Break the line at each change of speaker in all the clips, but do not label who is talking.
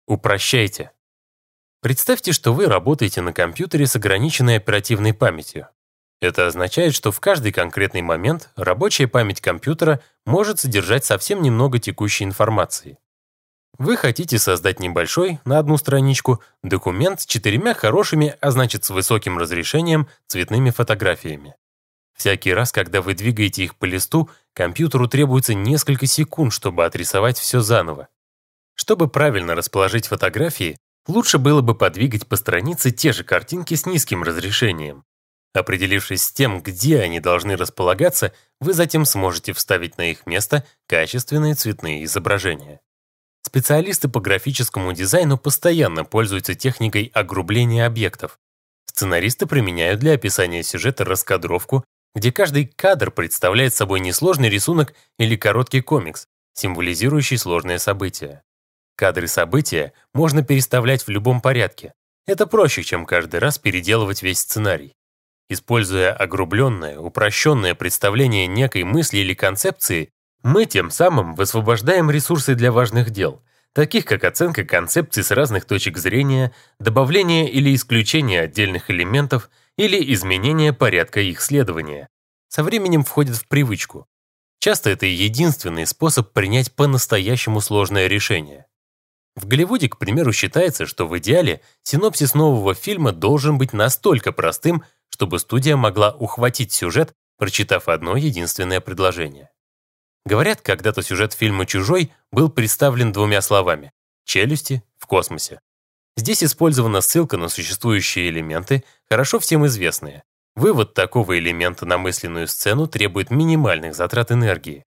Упрощайте. Представьте, что вы работаете на компьютере с ограниченной оперативной памятью. Это означает, что в каждый конкретный момент рабочая память компьютера может содержать совсем немного текущей информации. Вы хотите создать небольшой, на одну страничку, документ с 4 хорошими, а значит с высоким разрешением, цветными фотографиями. Всякий раз, когда вы двигаете их по листу, компьютеру требуется несколько секунд, чтобы отрисовать все заново. Чтобы правильно расположить фотографии, лучше было бы подвигать по странице те же картинки с низким разрешением. Определившись с тем, где они должны располагаться, вы затем сможете вставить на их место качественные цветные изображения. Специалисты по графическому дизайну постоянно пользуются техникой огрубления объектов. Сценаристы применяют для описания сюжета раскадровку, где каждый кадр представляет собой несложный рисунок или короткий комикс, символизирующий сложное событие. Кадры события можно переставлять в любом порядке. Это проще, чем каждый раз переделывать весь сценарий. Используя огрубленное, упрощенное представление некой мысли или концепции, мы тем самым высвобождаем ресурсы для важных дел, таких как оценка концепций с разных точек зрения, добавление или исключение отдельных элементов или изменение порядка их следования. Со временем входит в привычку. Часто это единственный способ принять по-настоящему сложное решение. В Голливуде, к примеру, считается, что в идеале синопсис нового фильма должен быть настолько простым, чтобы студия могла ухватить сюжет, прочитав одно единственное предложение. Говорят, когда-то сюжет фильма «Чужой» был представлен 2 словами «челюсти в космосе». Здесь использована ссылка на существующие элементы, хорошо всем известные. Вывод такого элемента на мысленную сцену требует минимальных затрат энергии.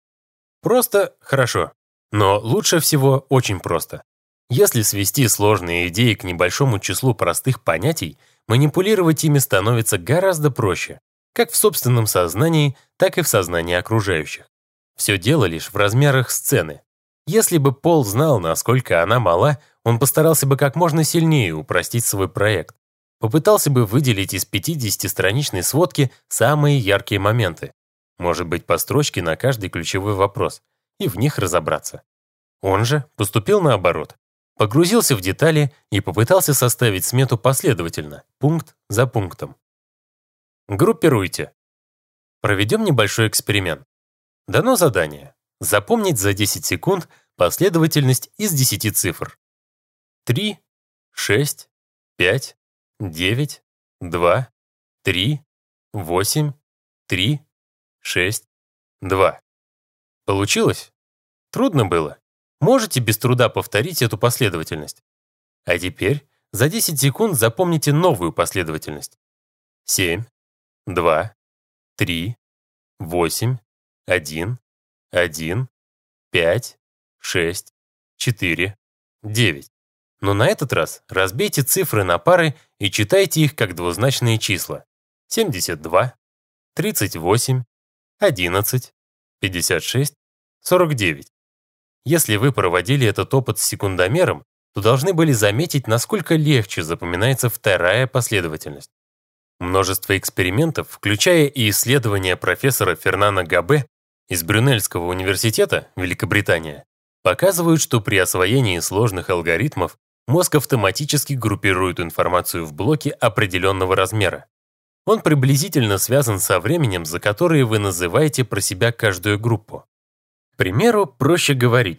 Просто хорошо. Но лучше всего очень просто. Если свести сложные идеи к небольшому числу простых понятий, манипулировать ими становится гораздо проще, как в собственном сознании, так и в сознании окружающих. Все дело лишь в размерах сцены. Если бы Пол знал, насколько она мала, он постарался бы как можно сильнее упростить свой проект. Попытался бы выделить из 50-страничной сводки самые яркие моменты. Может быть, по строчке на каждый ключевой вопрос, и в них разобраться. Он же поступил наоборот. Погрузился в детали и попытался составить смету последовательно, пункт за пунктом. Группируйте. Проведем небольшой эксперимент. Дано задание. Запомнить за 10 секунд последовательность из 10 цифр. 3, 6, 5, 9, 2, 3, 8, 3, 6, 2. Получилось? Трудно было? Можете без труда повторить эту последовательность. А теперь за 10 секунд запомните новую последовательность. 7, 2, 3, 8, 1, 1, 5, 6, 4, 9. Но на этот раз разбейте цифры на пары и читайте их как двузначные числа. 72, 38, 11, 56, 49. Если вы проводили этот опыт с секундомером, то должны были заметить, насколько легче запоминается вторая последовательность. Множество экспериментов, включая и исследования профессора Фернана Габе из Брюнельского университета, Великобритания, показывают, что при освоении сложных алгоритмов мозг автоматически группирует информацию в блоки определенного размера. Он приблизительно связан со временем, за которое вы называете про себя каждую группу. К примеру, проще говорить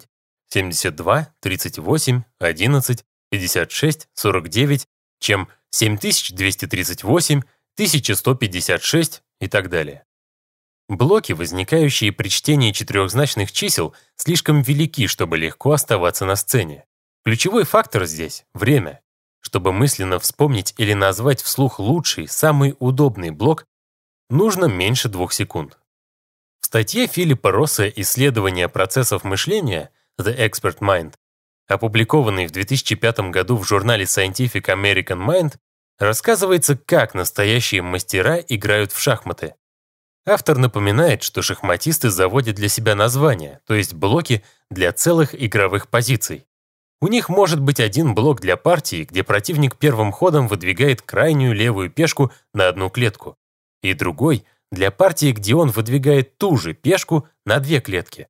72, 38, 11, 56, 49, чем 7238, 1156 и так далее. Блоки, возникающие при чтении четырехзначных чисел, слишком велики, чтобы легко оставаться на сцене. Ключевой фактор здесь — время. Чтобы мысленно вспомнить или назвать вслух лучший, самый удобный блок, нужно меньше 2 секунд. В статье Филиппа Росса «Исследование процессов мышления» The Expert Mind, опубликованной в 2005 году в журнале Scientific American Mind, рассказывается, как настоящие мастера играют в шахматы. Автор напоминает, что шахматисты заводят для себя названия, то есть блоки для целых игровых позиций. У них может быть один блок для партии, где противник первым ходом выдвигает крайнюю левую пешку на одну клетку, и другой для партии, где он выдвигает ту же пешку на 2 клетки.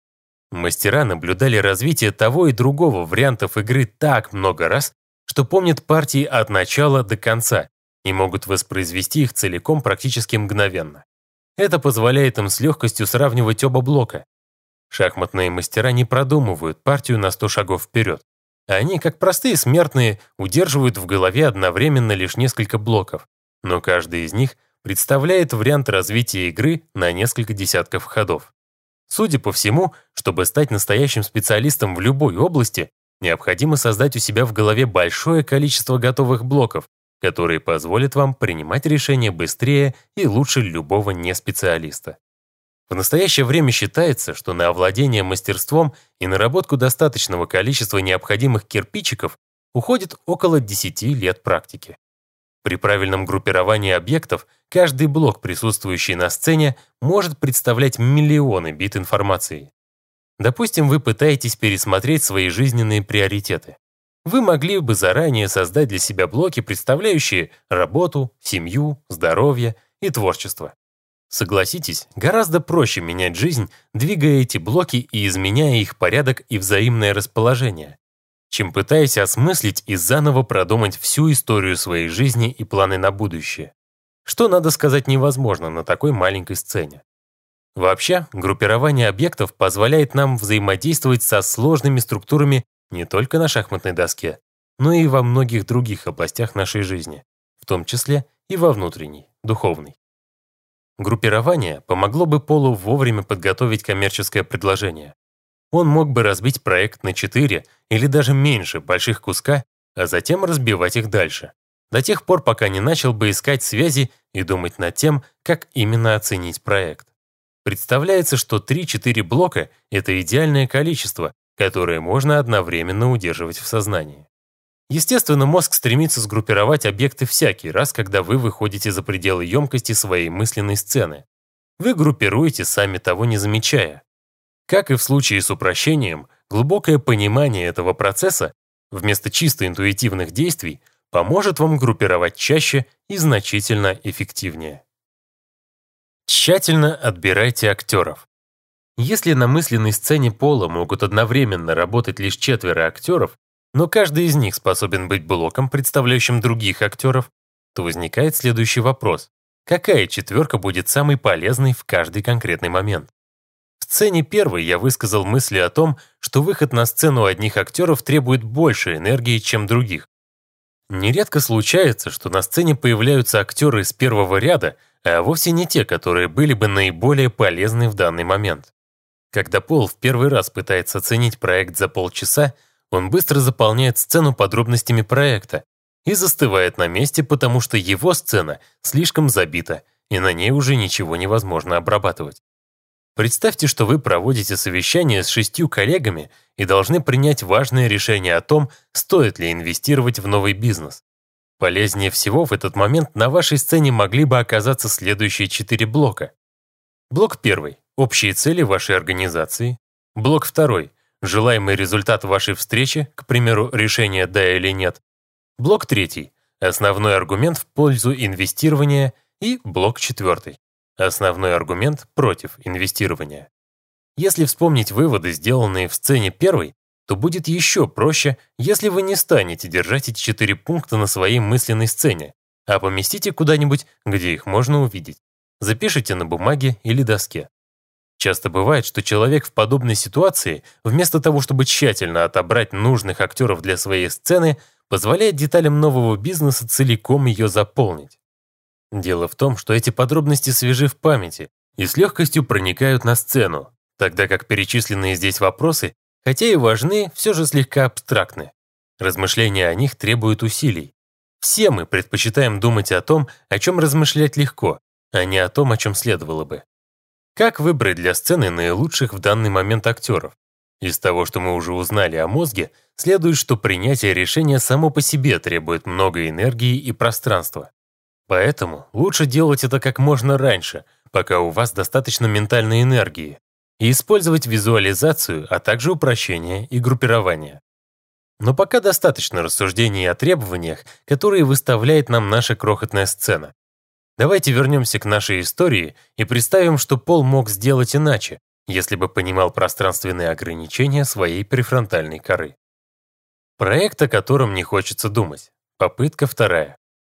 Мастера наблюдали развитие того и другого вариантов игры так много раз, что помнят партии от начала до конца и могут воспроизвести их целиком практически мгновенно. Это позволяет им с легкостью сравнивать оба блока. Шахматные мастера не продумывают партию на 100 шагов вперед. Они, как простые смертные, удерживают в голове одновременно лишь несколько блоков, но каждый из них представляет вариант развития игры на несколько десятков ходов. Судя по всему, чтобы стать настоящим специалистом в любой области, необходимо создать у себя в голове большое количество готовых блоков, которые позволят вам принимать решения быстрее и лучше любого неспециалиста. В настоящее время считается, что на овладение мастерством и наработку достаточного количества необходимых кирпичиков уходит около 10 лет практики. При правильном группировании объектов каждый блок, присутствующий на сцене, может представлять миллионы бит информации. Допустим, вы пытаетесь пересмотреть свои жизненные приоритеты. Вы могли бы заранее создать для себя блоки, представляющие работу, семью, здоровье и творчество. Согласитесь, гораздо проще менять жизнь, двигая эти блоки и изменяя их порядок и взаимное расположение, чем пытаясь осмыслить и заново продумать всю историю своей жизни и планы на будущее. Что, надо сказать, невозможно на такой маленькой сцене. Вообще, группирование объектов позволяет нам взаимодействовать со сложными структурами не только на шахматной доске, но и во многих других областях нашей жизни, в том числе и во внутренней, духовной. Группирование помогло бы Полу вовремя подготовить коммерческое предложение. Он мог бы разбить проект на 4 или даже меньше больших куска, а затем разбивать их дальше, до тех пор, пока не начал бы искать связи и думать над тем, как именно оценить проект. Представляется, что 3-4 блока — это идеальное количество, которое можно одновременно удерживать в сознании. Естественно, мозг стремится сгруппировать объекты всякий раз, когда вы выходите за пределы емкости своей мысленной сцены. Вы группируете, сами того не замечая. Как и в случае с упрощением, глубокое понимание этого процесса вместо чисто интуитивных действий поможет вам группировать чаще и значительно эффективнее. Тщательно отбирайте актеров. Если на мысленной сцене Пола могут одновременно работать лишь 4 актеров, но каждый из них способен быть блоком, представляющим других актеров, то возникает следующий вопрос. Какая четверка будет самой полезной в каждый конкретный момент? В сцене первой я высказал мысли о том, что выход на сцену одних актеров требует больше энергии, чем других. Нередко случается, что на сцене появляются актеры из первого ряда, а вовсе не те, которые были бы наиболее полезны в данный момент. Когда Пол в первый раз пытается оценить проект за полчаса, он быстро заполняет сцену подробностями проекта и застывает на месте, потому что его сцена слишком забита, и на ней уже ничего невозможно обрабатывать. Представьте, что вы проводите совещание с 6 коллегами и должны принять важное решение о том, стоит ли инвестировать в новый бизнес. Полезнее всего в этот момент на вашей сцене могли бы оказаться следующие 4 блока. Блок 1 – общие цели вашей организации. Блок 2 – желаемый результат вашей встречи, к примеру, решение «да» или «нет». Блок 3 – основной аргумент в пользу инвестирования. И блок 4 – основной аргумент против инвестирования. Если вспомнить выводы, сделанные в сцене первой, то будет еще проще, если вы не станете держать эти 4 пункта на своей мысленной сцене, а поместите куда-нибудь, где их можно увидеть. Запишите на бумаге или доске. Часто бывает, что человек в подобной ситуации, вместо того, чтобы тщательно отобрать нужных актеров для своей сцены, позволяет деталям нового бизнеса целиком ее заполнить. Дело в том, что эти подробности свежи в памяти и с легкостью проникают на сцену, тогда как перечисленные здесь вопросы, хотя и важны, все же слегка абстрактны. Размышления о них требуют усилий. Все мы предпочитаем думать о том, о чем размышлять легко, а не о том, о чем следовало бы. Как выбрать для сцены наилучших в данный момент актеров? Из того, что мы уже узнали о мозге, следует, что принятие решения само по себе требует много энергии и пространства. Поэтому лучше делать это как можно раньше, пока у вас достаточно ментальной энергии, и использовать визуализацию, а также упрощение и группирование. Но пока достаточно рассуждений о требованиях, которые выставляет нам наша крохотная сцена. Давайте вернемся к нашей истории и представим, что Пол мог сделать иначе, если бы понимал пространственные ограничения своей префронтальной коры. Проект, о котором не хочется думать. Попытка вторая.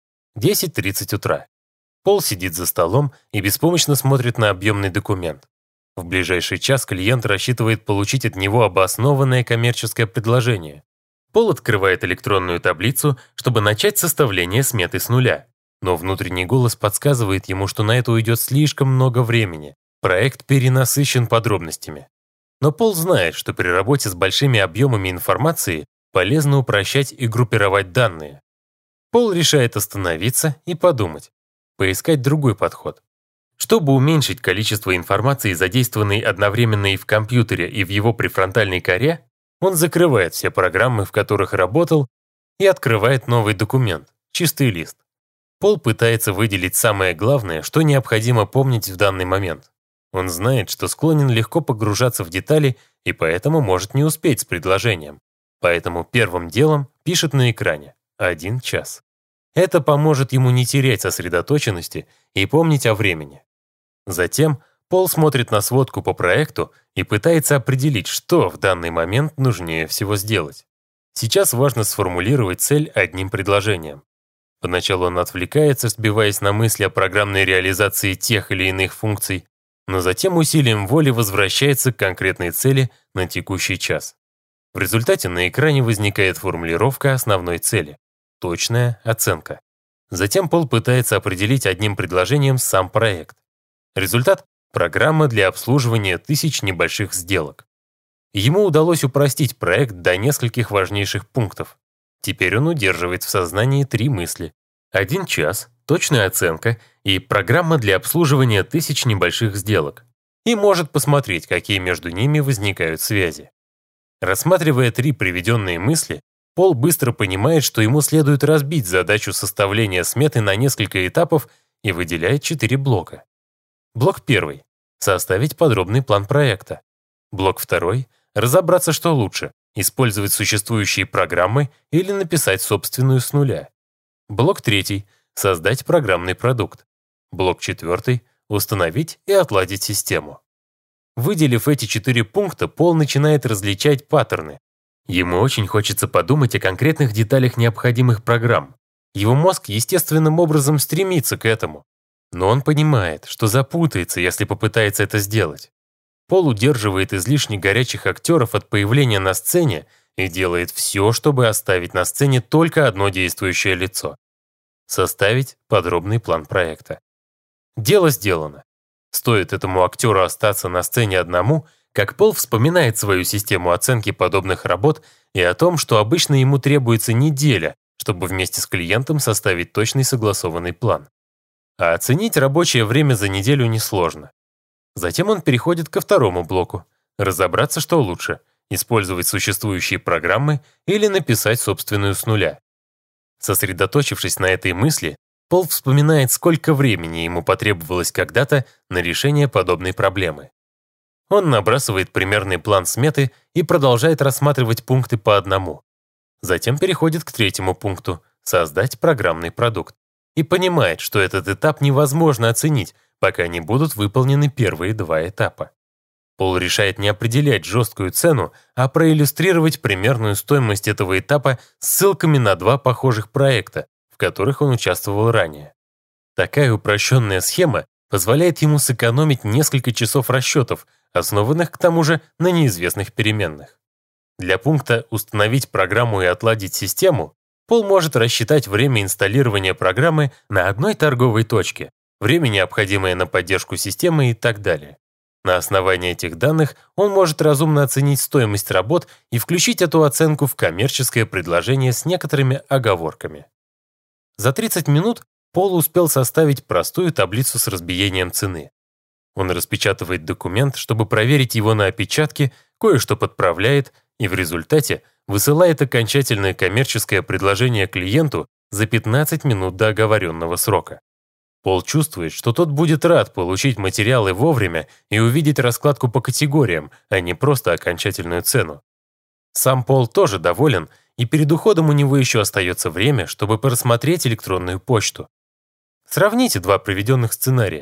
10:30 утра. Пол сидит за столом и беспомощно смотрит на объемный документ. В ближайший час клиент рассчитывает получить от него обоснованное коммерческое предложение. Пол открывает электронную таблицу, чтобы начать составление сметы с нуля. Но внутренний голос подсказывает ему, что на это уйдет слишком много времени. Проект перенасыщен подробностями. Но Пол знает, что при работе с большими объемами информации полезно упрощать и группировать данные. Пол решает остановиться и подумать, поискать другой подход. Чтобы уменьшить количество информации, задействованной одновременно и в компьютере, и в его префронтальной коре, он закрывает все программы, в которых работал, и открывает новый документ, чистый лист. Пол пытается выделить самое главное, что необходимо помнить в данный момент. Он знает, что склонен легко погружаться в детали и поэтому может не успеть с предложением. Поэтому первым делом пишет на экране 1 час. Это поможет ему не терять сосредоточенности и помнить о времени. Затем Пол смотрит на сводку по проекту и пытается определить, что в данный момент нужнее всего сделать. Сейчас важно сформулировать цель одним предложением. Поначалу он отвлекается, сбиваясь на мысли о программной реализации тех или иных функций, но затем усилием воли возвращается к конкретной цели на текущий час. В результате на экране возникает формулировка основной цели — точная оценка. Затем Пол пытается определить одним предложением сам проект. Результат — программа для обслуживания тысяч небольших сделок. Ему удалось упростить проект до нескольких важнейших пунктов. Теперь он удерживает в сознании 3 мысли. 1 час, точная оценка и программа для обслуживания тысяч небольших сделок. И может посмотреть, какие между ними возникают связи. Рассматривая 3 приведенные мысли, Пол быстро понимает, что ему следует разбить задачу составления сметы на несколько этапов и выделяет 4 блока. Блок 1. Составить подробный план проекта. Блок 2. Разобраться, что лучше — использовать существующие программы или написать собственную с нуля. Блок 3. Создать программный продукт. Блок 4. Установить и отладить систему. Выделив эти 4 пункта, Пол начинает различать паттерны. Ему очень хочется подумать о конкретных деталях необходимых программ. Его мозг естественным образом стремится к этому. Но он понимает, что запутается, если попытается это сделать. Пол удерживает излишне горячих актеров от появления на сцене и делает все, чтобы оставить на сцене только одно действующее лицо. Составить подробный план проекта. Дело сделано. Стоит этому актеру остаться на сцене одному, как Пол вспоминает свою систему оценки подобных работ и о том, что обычно ему требуется неделя, чтобы вместе с клиентом составить точный согласованный план. А оценить рабочее время за неделю несложно. Затем он переходит ко второму блоку — разобраться, что лучше — использовать существующие программы или написать собственную с нуля. Сосредоточившись на этой мысли, Пол вспоминает, сколько времени ему потребовалось когда-то на решение подобной проблемы. Он набрасывает примерный план сметы и продолжает рассматривать пункты по одному. Затем переходит к третьему пункту — создать программный продукт. И понимает, что этот этап невозможно оценить, пока не будут выполнены первые 2 этапа. Пол решает не определять жесткую цену, а проиллюстрировать примерную стоимость этого этапа ссылками на 2 похожих проекта, в которых он участвовал ранее. Такая упрощенная схема позволяет ему сэкономить несколько часов расчетов, основанных к тому же на неизвестных переменных. Для пункта «Установить программу и отладить систему» Пол может рассчитать время инсталлирования программы на одной торговой точке, время, необходимое на поддержку системы и так далее. На основании этих данных он может разумно оценить стоимость работ и включить эту оценку в коммерческое предложение с некоторыми оговорками. За 30 минут Пол успел составить простую таблицу с разбиением цены. Он распечатывает документ, чтобы проверить его на опечатке, кое-что подправляет и в результате высылает окончательное коммерческое предложение клиенту за 15 минут до оговоренного срока. Пол чувствует, что тот будет рад получить материалы вовремя и увидеть раскладку по категориям, а не просто окончательную цену. Сам Пол тоже доволен, и перед уходом у него еще остается время, чтобы просмотреть электронную почту. Сравните 2 приведенных сценария.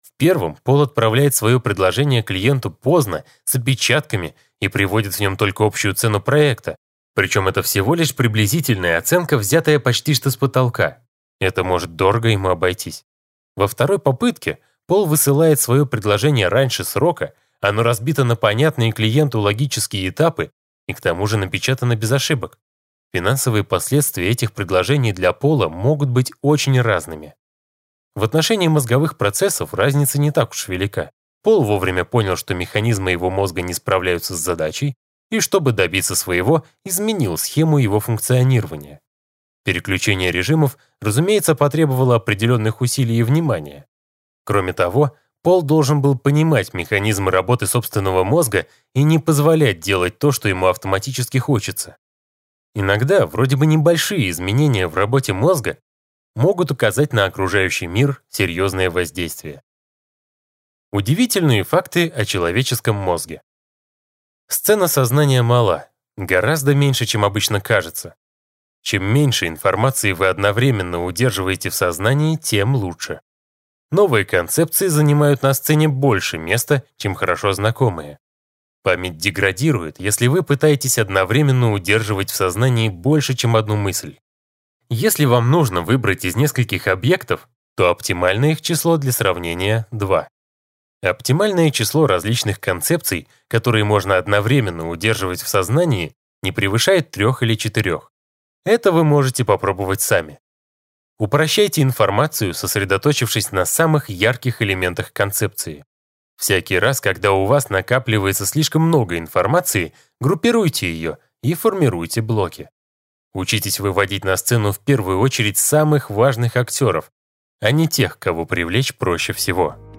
В первом Пол отправляет свое предложение клиенту поздно, с опечатками и приводит в нем только общую цену проекта. Причем это всего лишь приблизительная оценка, взятая почти что с потолка. Это может дорого ему обойтись. Во второй попытке Пол высылает свое предложение раньше срока, оно разбито на понятные клиенту логические этапы и к тому же напечатано без ошибок. Финансовые последствия этих предложений для Пола могут быть очень разными. В отношении мозговых процессов разница не так уж велика. Пол вовремя понял, что механизмы его мозга не справляются с задачей, и чтобы добиться своего, изменил схему его функционирования. Переключение режимов, разумеется, потребовало определенных усилий и внимания. Кроме того, Пол должен был понимать механизмы работы собственного мозга и не позволять делать то, что ему автоматически хочется. Иногда вроде бы небольшие изменения в работе мозга могут оказать на окружающий мир серьезное воздействие. Удивительные факты о человеческом мозге. Сцена сознания мала, гораздо меньше, чем обычно кажется. Чем меньше информации вы одновременно удерживаете в сознании, тем лучше. Новые концепции занимают на сцене больше места, чем хорошо знакомые. Память деградирует, если вы пытаетесь одновременно удерживать в сознании больше, чем одну мысль. Если вам нужно выбрать из нескольких объектов, то оптимальное их число для сравнения — 2. Оптимальное число различных концепций, которые можно одновременно удерживать в сознании, не превышает 3 или 4. Это вы можете попробовать сами. Упрощайте информацию, сосредоточившись на самых ярких элементах концепции. Всякий раз, когда у вас накапливается слишком много информации, группируйте ее и формируйте блоки. Учитесь выводить на сцену в первую очередь самых важных актеров, а не тех, кого привлечь проще всего.